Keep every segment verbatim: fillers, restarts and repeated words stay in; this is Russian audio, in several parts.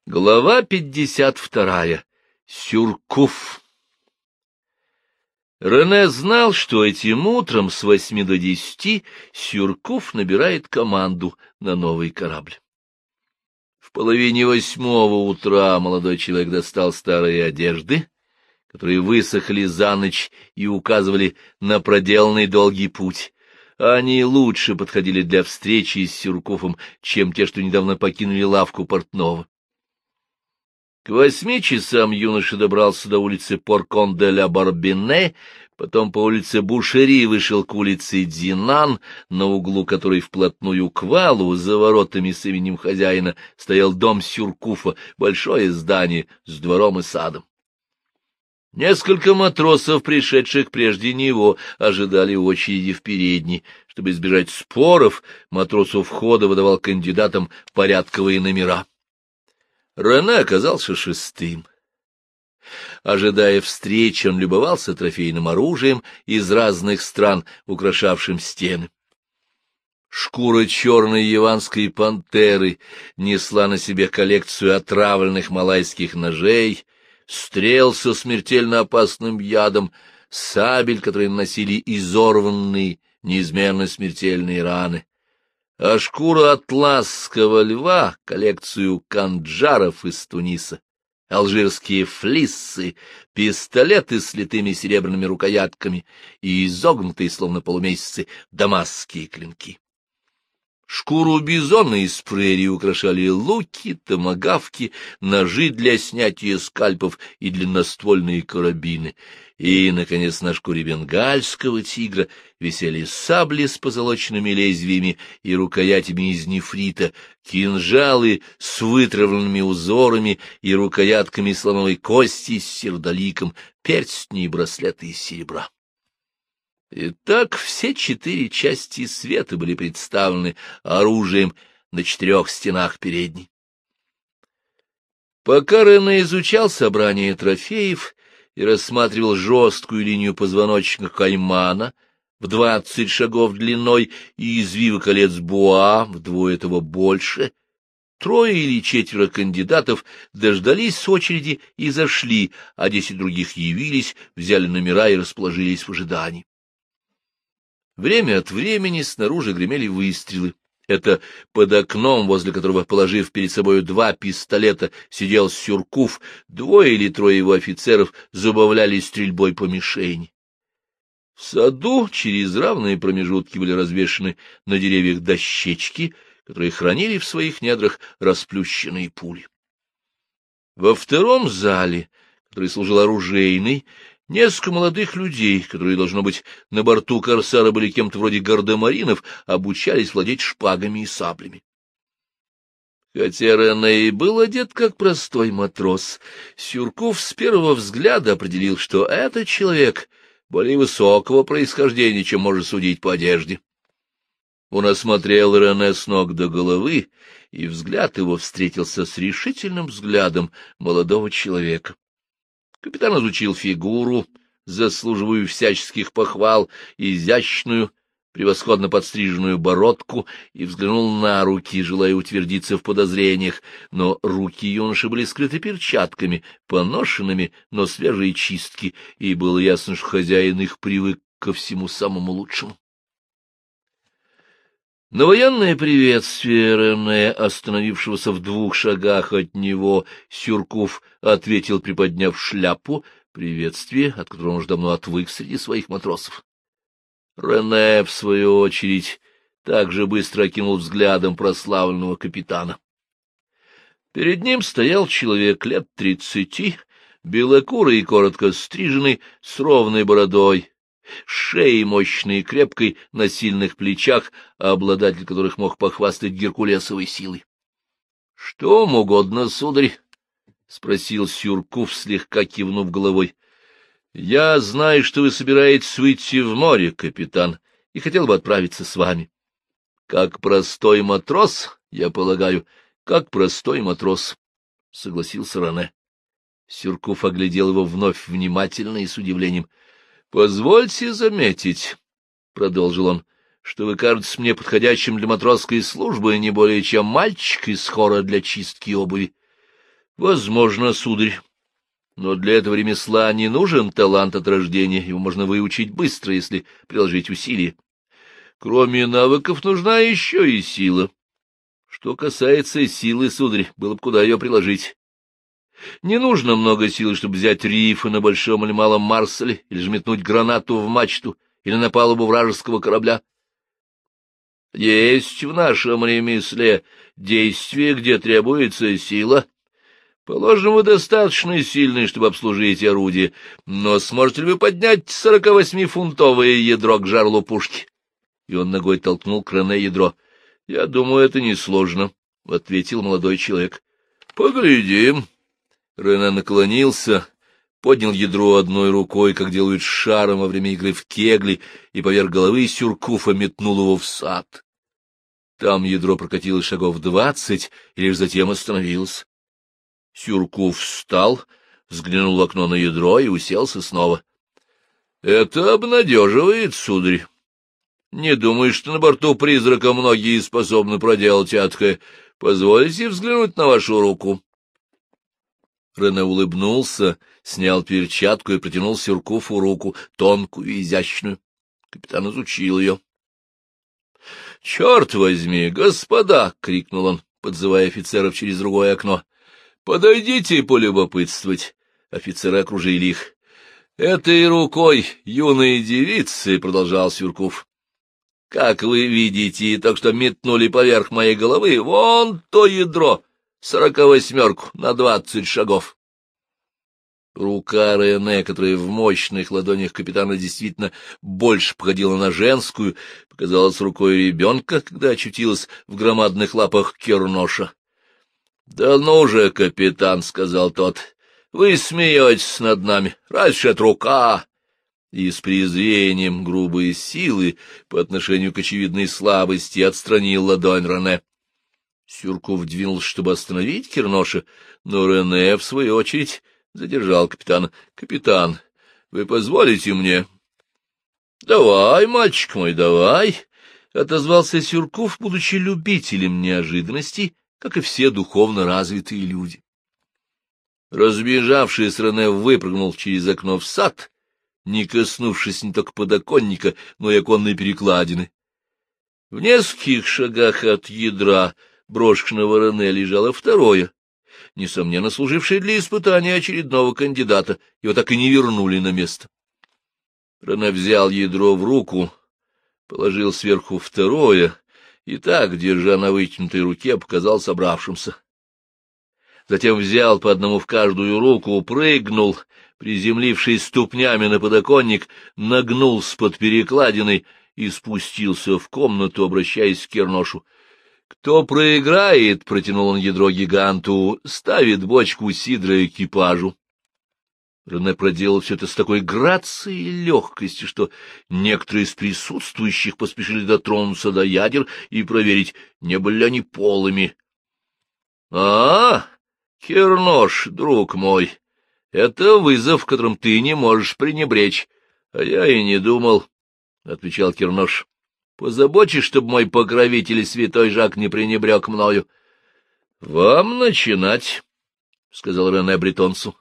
Глава пятьдесят вторая. Сюркуф. Рене знал, что этим утром с восьми до десяти Сюркуф набирает команду на новый корабль. В половине восьмого утра молодой человек достал старые одежды, которые высохли за ночь и указывали на проделанный долгий путь. Они лучше подходили для встречи с Сюркуфом, чем те, что недавно покинули лавку портного. К восьми часам юноша добрался до улицы Поркон-де-ля-Барбине, потом по улице Бушери вышел к улице Динан, на углу которой вплотную к валу, за воротами с именем хозяина, стоял дом Сюркуфа, большое здание с двором и садом. Несколько матросов, пришедших прежде него, ожидали очереди в передней. Чтобы избежать споров, матрос у входа выдавал кандидатам порядковые номера. Рене оказался шестым. Ожидая встречи, он любовался трофейным оружием из разных стран, украшавшим стены. Шкура черной яванской пантеры несла на себе коллекцию отравленных малайских ножей, стрел со смертельно опасным ядом, сабель, которые наносили изорванные, неизменно смертельные раны, а шкура атласского льва, коллекцию канджаров из Туниса, алжирские флиссы, пистолеты с литыми серебряными рукоятками и изогнутые, словно полумесяцы, дамасские клинки. Шкуру бизона из прерии украшали луки, томагавки, ножи для снятия скальпов и длинноствольные карабины. И, наконец, на шкуре бенгальского тигра висели сабли с позолоченными лезвиями и рукоятями из нефрита, кинжалы с вытравленными узорами и рукоятками слоновой кости с сердоликом, перстни и браслеты из серебра. Итак, все четыре части света были представлены оружием на четырех стенах передней. Пока Рене изучал собрание трофеев и рассматривал жесткую линию позвоночника каймана в двадцать шагов длиной и извивы колец буа вдвое того больше, трое или четверо кандидатов дождались очереди и зашли, а десять других явились, взяли номера и расположились в ожидании. Время от времени снаружи гремели выстрелы. Это под окном, возле которого, положив перед собою два пистолета, сидел Сюркуф, двое или трое его офицеров забавлялись стрельбой по мишени. В саду через равные промежутки были развешаны на деревьях дощечки, которые хранили в своих недрах расплющенные пули. Во втором зале, который служил оружейной, несколько молодых людей, которые, должно быть, на борту корсара были кем-то вроде гардемаринов, обучались владеть шпагами и саблями. Хотя Рене и был одет как простой матрос, Сюркуф с первого взгляда определил, что это человек более высокого происхождения, чем может судить по одежде. Он осмотрел Рене с ног до головы, и взгляд его встретился с решительным взглядом молодого человека. Капитан изучил фигуру, заслуживающую всяческих похвал, изящную, превосходно подстриженную бородку, и взглянул на руки, желая утвердиться в подозрениях, но руки юноши были скрыты перчатками, поношенными, но свежей чистки, и было ясно, что хозяин их привык ко всему самому лучшему. На военное приветствие Рене, остановившегося в двух шагах от него, Сюркуф ответил, приподняв шляпу, приветствие, от которого он уж давно отвык среди своих матросов. Рене, в свою очередь, также быстро окинул взглядом прославленного капитана. Перед ним стоял человек лет тридцати, белокурый и коротко стриженный, с ровной бородой, шеей мощной и крепкой, на сильных плечах, обладатель которых мог похвастать геркулесовой силой. — Что вам угодно, сударь? — спросил Сюркуф, слегка кивнув головой. — Я знаю, что вы собираетесь выйти в море, капитан, и хотел бы отправиться с вами. — Как простой матрос, я полагаю, как простой матрос, — согласился Рене. Сюркуф оглядел его вновь внимательно и с удивлением. — Позвольте заметить, — продолжил он, — что вы кажетесь мне подходящим для матросской службы не более чем мальчик из хора для чистки обуви. — Возможно, сударь. Но для этого ремесла не нужен талант от рождения, его можно выучить быстро, если приложить усилия. Кроме навыков нужна еще и сила. Что касается силы, сударь, было бы куда ее приложить. Не нужно много силы, чтобы взять рифы на большом или малом Марселе, или же метнуть гранату в мачту, или на палубу вражеского корабля. Есть в нашем ремесле действие, где требуется сила. Положим, вы достаточно сильны, чтобы обслужить орудие, но сможете ли вы поднять сорокавосьмифунтовое ядро к жарлу пушки? И он ногой толкнул к Рене ядро. — Я думаю, это несложно, — ответил молодой человек. — Поглядим. Рене наклонился, поднял ядро одной рукой, как делают с шаром во время игры в кегли, и поверх головы Сюркуфа метнул его в сад. Там ядро прокатилось шагов двадцать, и лишь затем остановилось. Сюркуф встал, взглянул в окно на ядро и уселся снова. — Это обнадеживает, сударь. Не думаю, что на борту призрака многие способны проделать адкое. Позвольте взглянуть на вашу руку. Рене улыбнулся, снял перчатку и протянул Сюркуфу руку, тонкую и изящную. Капитан изучил ее. — Черт возьми, господа! — крикнул он, подзывая офицеров через другое окно. — Подойдите полюбопытствовать. Офицеры окружили их. — Этой рукой юные девицы, — продолжал Сюркуф, — как вы видите, так что метнули поверх моей головы вон то ядро, сороковосьмерку на двадцать шагов. Рука Рене, которая в мощных ладонях капитана действительно больше походила на женскую, показалась рукой ребенка, когда очутилась в громадных лапах Керноша. — Да ну же, капитан, — сказал тот, — вы смеетесь над нами, разве это рука? И с презрением грубой силы по отношению к очевидной слабости отстранил ладонь Рене. Сюркуф двинулся, чтобы остановить Керноша, но Рене, в свою очередь, задержал капитана. — Капитан, вы позволите мне? — Давай, мальчик мой, давай, — отозвался Сюркуф, будучи любителем неожиданностей, как и все духовно развитые люди. Разбежавшись, Рене выпрыгнул через окно в сад, не коснувшись не только подоконника, но и оконной перекладины. В нескольких шагах от ядра брошенного Рене лежало второе, несомненно служившее для испытания очередного кандидата, его так и не вернули на место. Рене взял ядро в руку, положил сверху второе, и так, держа на вытянутой руке, показал собравшимся. Затем взял по одному в каждую руку, прыгнул, приземлившись ступнями на подоконник, нагнулся под перекладиной и спустился в комнату, обращаясь к Керношу. — Кто проиграет, — протянул он ядро гиганту, — ставит бочку сидра экипажу. Рене проделал все это с такой грацией и легкостью, что некоторые из присутствующих поспешили дотронуться до ядер и проверить, не были ли они полыми. — А, Кернош, друг мой, это вызов, которым ты не можешь пренебречь. — А я и не думал, — отвечал Кернош. — Позабочусь, чтобы мой покровитель святой Жак не пренебрег мною. — Вам начинать, — сказал Рене бретонцу.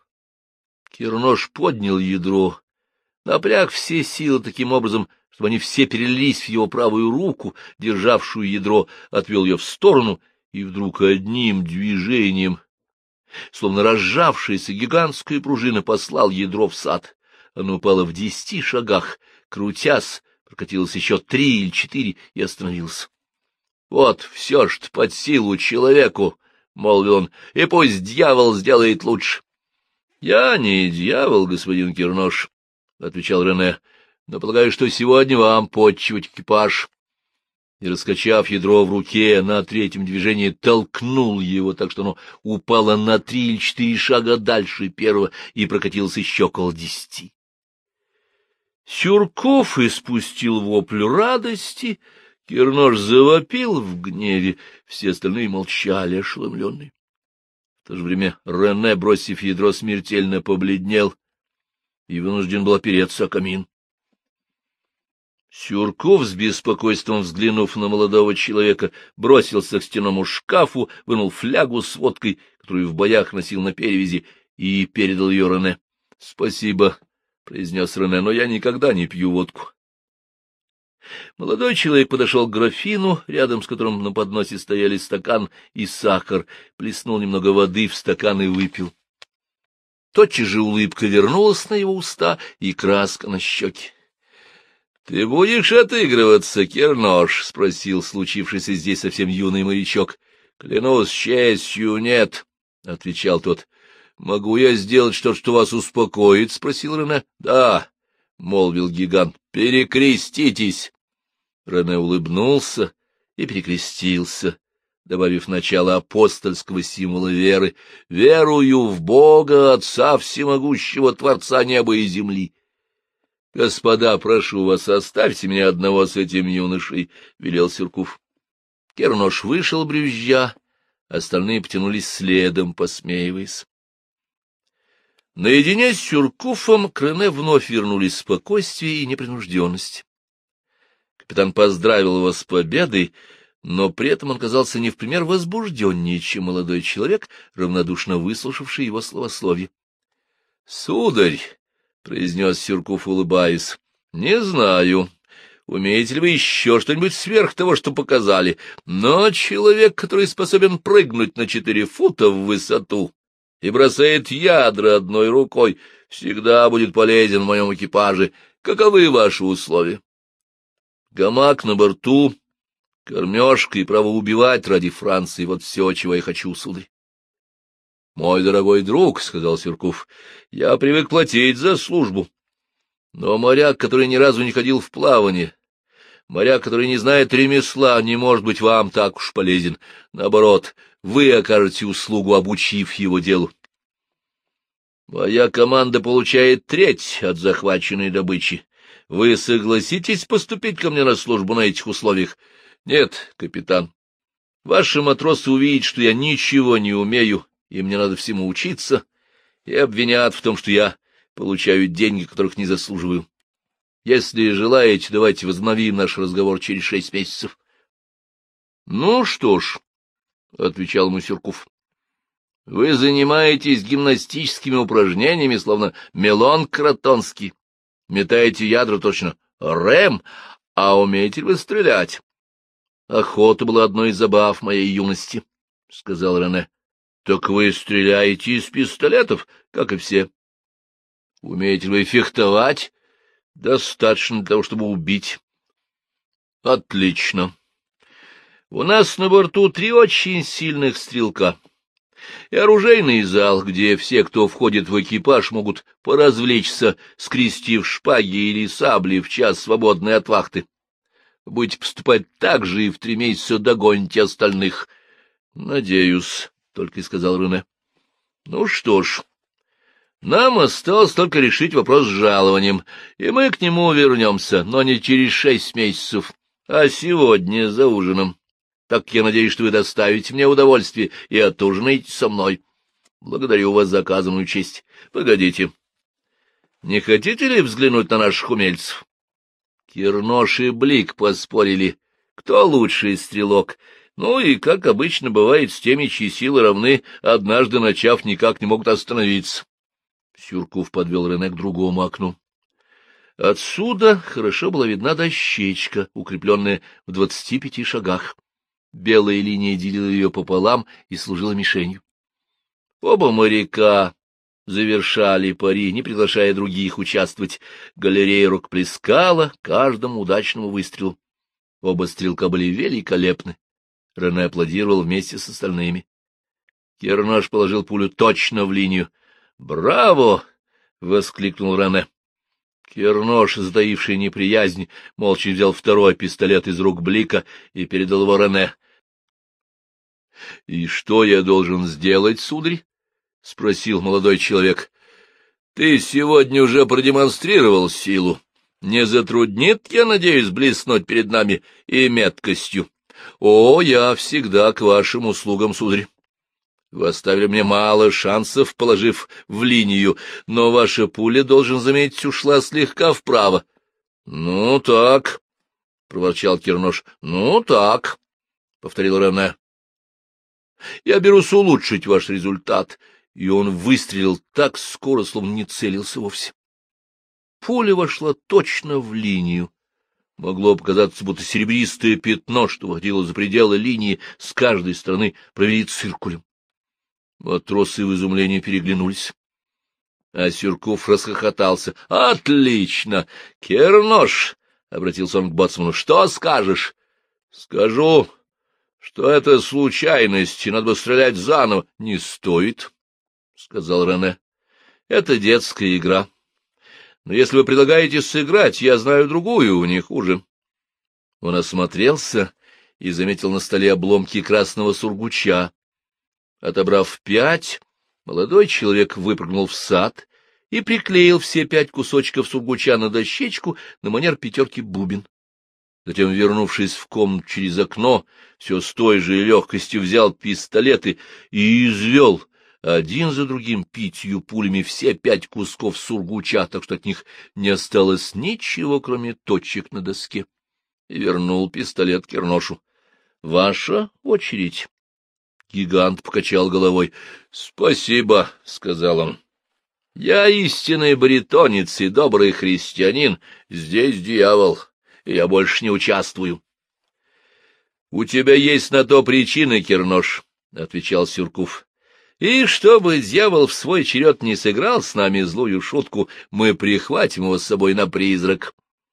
Кернош поднял ядро, напряг все силы таким образом, чтобы они все перелились в его правую руку, державшую ядро, отвел ее в сторону, и вдруг одним движением, словно разжавшаяся гигантская пружина, послал ядро в сад. Оно упало в десяти шагах, крутясь, прокатилось еще три или четыре и остановилось. — Вот все, что под силу человеку, — молвил он, — и пусть дьявол сделает лучше. — Я не дьявол, господин Кернош, — отвечал Рене, — но полагаю, что сегодня вам подчивать экипаж. И, раскачав ядро в руке, на третьем движении толкнул его так, что оно упало на три или четыре шага дальше первого и прокатилось еще около десяти. Сюркуф испустил вопль радости, Кернош завопил в гневе, все остальные молчали, ошеломленные. В то же время Рене, бросив ядро, смертельно побледнел и вынужден был опереться о камин. Сюрков, с беспокойством взглянув на молодого человека, бросился к стенному шкафу, вынул флягу с водкой, которую в боях носил на перевязи, и передал ее Рене. — Спасибо, — произнес Рене, — но я никогда не пью водку. Молодой человек подошел к графину, рядом с которым на подносе стояли стакан и сахар, плеснул немного воды в стакан и выпил. Тотчас же улыбка вернулась на его уста и краска на щеки. — Ты будешь отыгрываться, Кернош? — спросил случившийся здесь совсем юный морячок. — Клянусь честью, нет, — отвечал тот. — Могу я сделать что-то, что вас успокоит? — спросил Рене. — Да, — молвил гигант. — Перекреститесь. Рене улыбнулся и перекрестился, добавив начало апостольского символа веры: «Верую в Бога, Отца Всемогущего, Творца неба и земли». «Господа, прошу вас, оставьте меня одного с этим юношей», — велел Сюрков. Кернош вышел брюзжа, остальные потянулись следом, посмеиваясь. Наедине с Сюркуфом к Рене вновь вернулись спокойствие и непринужденность. Капитан поздравил его с победой, но при этом он казался не в пример возбужденнее, чем молодой человек, равнодушно выслушавший его словословие. — Сударь, — произнес Сюрков, улыбаясь, — не знаю, умеете ли вы еще что-нибудь сверх того, что показали, но человек, который способен прыгнуть на четыре фута в высоту и бросает ядра одной рукой, всегда будет полезен в моем экипаже. Каковы ваши условия? Гамак на борту, кормежка и право убивать ради Франции — вот все, чего я хочу, сударь. — Мой дорогой друг, — сказал Сюрков, — я привык платить за службу. Но моряк, который ни разу не ходил в плавание, моряк, который не знает ремесла, не может быть вам так уж полезен. Наоборот, вы окажете услугу, обучив его делу. Моя команда получает треть от захваченной добычи. Вы согласитесь поступить ко мне на службу на этих условиях? Нет, капитан. Ваши матросы увидят, что я ничего не умею, и мне надо всему учиться, и обвинят в том, что я получаю деньги, которых не заслуживаю. Если желаете, давайте возобновим наш разговор через шесть месяцев. — Ну что ж, — отвечал ему Сюрков, — вы занимаетесь гимнастическими упражнениями, словно Мелон Кротонский. Метаете ядра точно Рэм, а умеете ли вы стрелять? — Охота была одной из забав моей юности, — сказал Рене. — Так вы стреляете из пистолетов, как и все. — Умеете ли вы фехтовать? — Достаточно для того, чтобы убить. — Отлично. У нас на борту три очень сильных стрелка. И оружейный зал, где все, кто входит в экипаж, могут поразвлечься, скрестив шпаги или сабли в час свободной от вахты. Будете поступать так же и в три месяца догоните остальных. — Надеюсь, — только и сказал Рене. — Ну что ж, нам осталось только решить вопрос с жалованием, и мы к нему вернемся, но не через шесть месяцев, а сегодня за ужином. Так я надеюсь, что вы доставите мне удовольствие и отужинаете со мной. Благодарю вас за оказанную честь. Погодите. Не хотите ли взглянуть на наших умельцев? Кернош и Блик поспорили, кто лучший стрелок. Ну и, как обычно бывает с теми, чьи силы равны, однажды начав, никак не могут остановиться. Сюрков подвел Рене к другому окну. Отсюда хорошо была видна дощечка, укрепленная в двадцати пяти шагах. Белая линия делила ее пополам и служила мишенью. Оба моряка завершали пари, не приглашая других участвовать. Галерея рукоплескала каждому удачному выстрелу. Оба стрелка были великолепны. Рене аплодировал вместе с остальными. Кернош положил пулю точно в линию. «Браво!» — воскликнул Рене. Кернош, затаивший неприязнь, молча взял второй пистолет из рук Блика и передал его Рене. — И что я должен сделать, сударь? — спросил молодой человек. — Ты сегодня уже продемонстрировал силу. Не затруднит, я надеюсь, блеснуть перед нами и меткостью. О, я всегда к вашим услугам, сударь. Вы оставили мне мало шансов, положив в линию, но ваша пуля, должен заметить, ушла слегка вправо. — Ну так, — проворчал Кернош. — Ну, так, — повторил Рене. — Я берусь улучшить ваш результат. И он выстрелил так скоро, словно не целился вовсе. Пуля вошла точно в линию. Могло показаться, будто серебристое пятно, что выходило за пределы линии, с каждой стороны провели циркулем. Матросы в изумлении переглянулись. А Сюрков расхохотался. — Отлично! Кернош! — обратился он к боцману. — Что скажешь? — Скажу, что это случайность, и надо бы стрелять заново. — Не стоит, — сказал Рене. — Это детская игра. Но если вы предлагаете сыграть, я знаю другую, не хуже. Он осмотрелся и заметил на столе обломки красного сургуча. Отобрав пять, молодой человек выпрыгнул в сад и приклеил все пять кусочков сургуча на дощечку на манер пятерки бубен. Затем, вернувшись в комнату через окно, все с той же легкостью взял пистолеты и извел один за другим пятью пулями все пять кусков сургуча, так что от них не осталось ничего, кроме точек на доске, и вернул пистолет Керношу. — Ваша очередь. Гигант покачал головой. — Спасибо, — сказал он. — Я истинный баритонец и добрый христианин. Здесь дьявол, и я больше не участвую. — У тебя есть на то причины, Кернош, — отвечал Сюрков. — И чтобы дьявол в свой черед не сыграл с нами злую шутку, мы прихватим его с собой на призрак.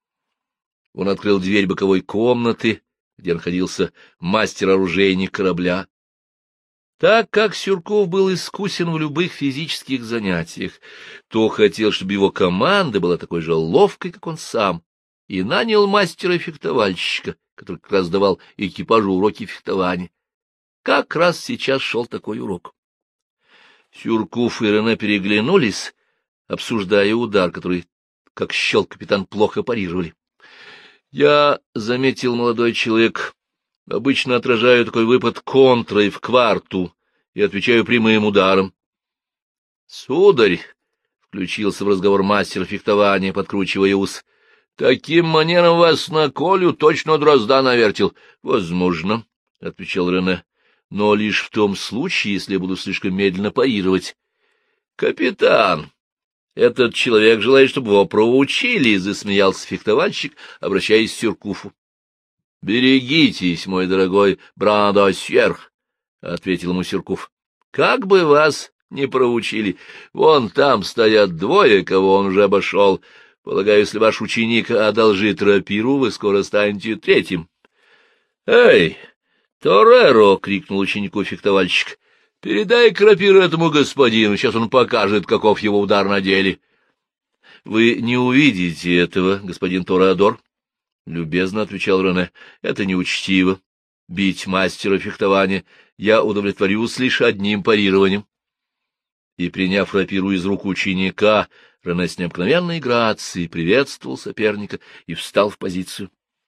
Он открыл дверь боковой комнаты, где находился мастер-оружейник корабля. Так как Сюрков был искусен в любых физических занятиях, то хотел, чтобы его команда была такой же ловкой, как он сам, и нанял мастера-фехтовальщика, который как раз давал экипажу уроки фехтования. Как раз сейчас шел такой урок. Сюрков и Рене переглянулись, обсуждая удар, который, как счел капитан, плохо парировали. — Я заметил, молодой человек, обычно отражаю такой выпад контрой в кварту и отвечаю прямым ударом. — Сударь, — включился в разговор мастер фехтования, подкручивая ус, — таким манером вас на Колю точно дрозда навертел. — Возможно, — отвечал Рене, — но лишь в том случае, если я буду слишком медленно парировать. — Капитан, этот человек желает, чтобы его проучили, — засмеялся фехтовальщик, обращаясь к Сюркуфу. — Берегитесь, мой дорогой Брандосьер, — ответил ему Сюркуф. — Как бы вас не проучили, вон там стоят двое, кого он уже обошел. Полагаю, если ваш ученик одолжит рапиру, вы скоро станете третьим. — Эй, Тореро! — крикнул ученику фехтовальщик. — Передай рапиру этому господину, сейчас он покажет, каков его удар на деле. — Вы не увидите этого, господин Тореадор, — любезно отвечал Рене. — Это неучтиво. Бить мастера фехтования. Я удовлетворюсь лишь одним парированием. И, приняв рапиру из рук ученика, Рене с необыкновенной грацией приветствовал соперника и встал в позицию.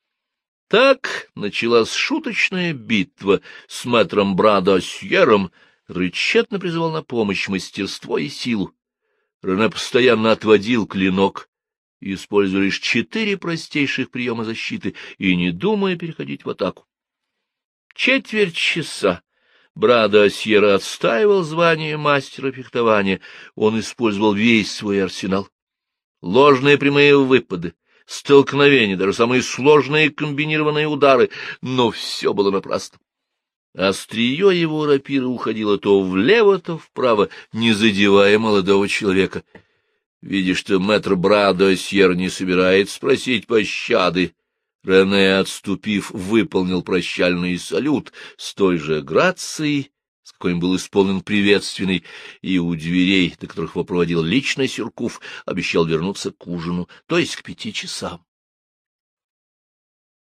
Так началась шуточная битва с мэтром Брандосьером, который тщетно призывал на помощь мастерство и силу. Рене постоянно отводил клинок, используя лишь четыре простейших приема защиты и не думая переходить в атаку. Четверть часа Брандосьер отстаивал звание мастера фехтования. Он использовал весь свой арсенал. Ложные прямые выпады, столкновения, даже самые сложные комбинированные удары, но все было напрасно. Острие его рапиры уходило то влево, то вправо, не задевая молодого человека. Видя, что мэтр Брандосьер не собирается спросить пощады, Рене, отступив, выполнил прощальный салют с той же грацией, с какой он был исполнен приветственный, и у дверей, до которых его проводил лично Сюркуф, обещал вернуться к ужину, то есть к пяти часам.